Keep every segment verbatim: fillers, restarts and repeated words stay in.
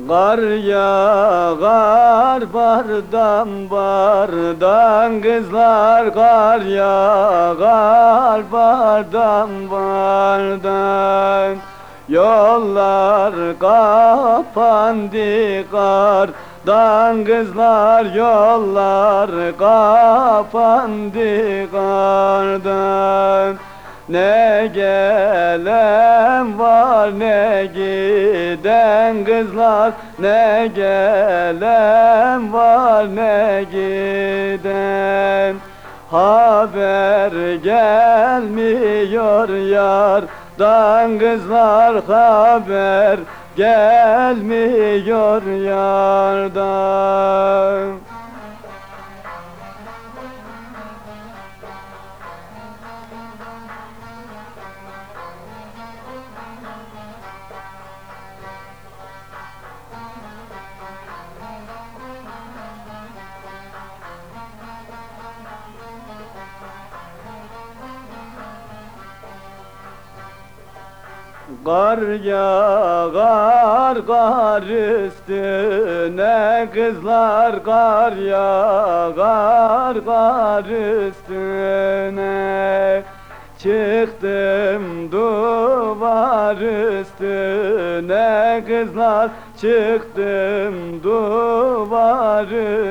Kar yağar bardan bardan, kızlar kar yağar bardan bardan. Yollar kapandı kardan, kızlar yollar kapandı kardan. Ne gelen var ne giden, kızlar ne gelen var ne giden. Haber gelmiyor yardan, kızlar haber gelmiyor yardan. Kar yağar kar üstüne, kızlar kar yağar kar üstüne. Çıktım duvar üstüne, kızlar çıktım duvar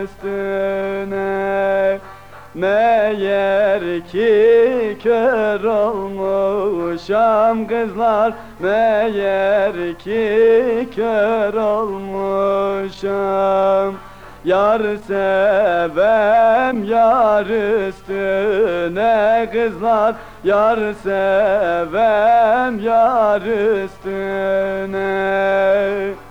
üstüne. Meğer ki kör olmuşam, kızlar meğer ki kör olmuşam. Yar sevem yar üstüne, kızlar yar sevem yar üstüne.